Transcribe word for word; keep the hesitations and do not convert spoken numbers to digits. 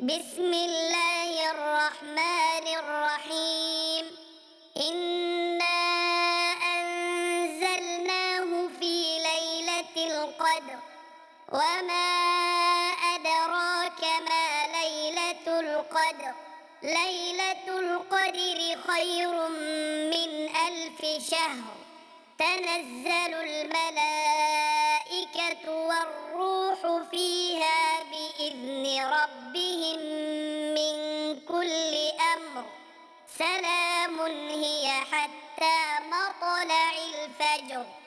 بسم الله الرحمن الرحيم إنا أنزلناه في ليلة القدر وما أدراك ما ليلة القدر ليلة القدر خير من ألف شهر تنزل الملائكة والروح فيها بإذن ربهم من كل أمر سلام هي حتى مطلع الفجر.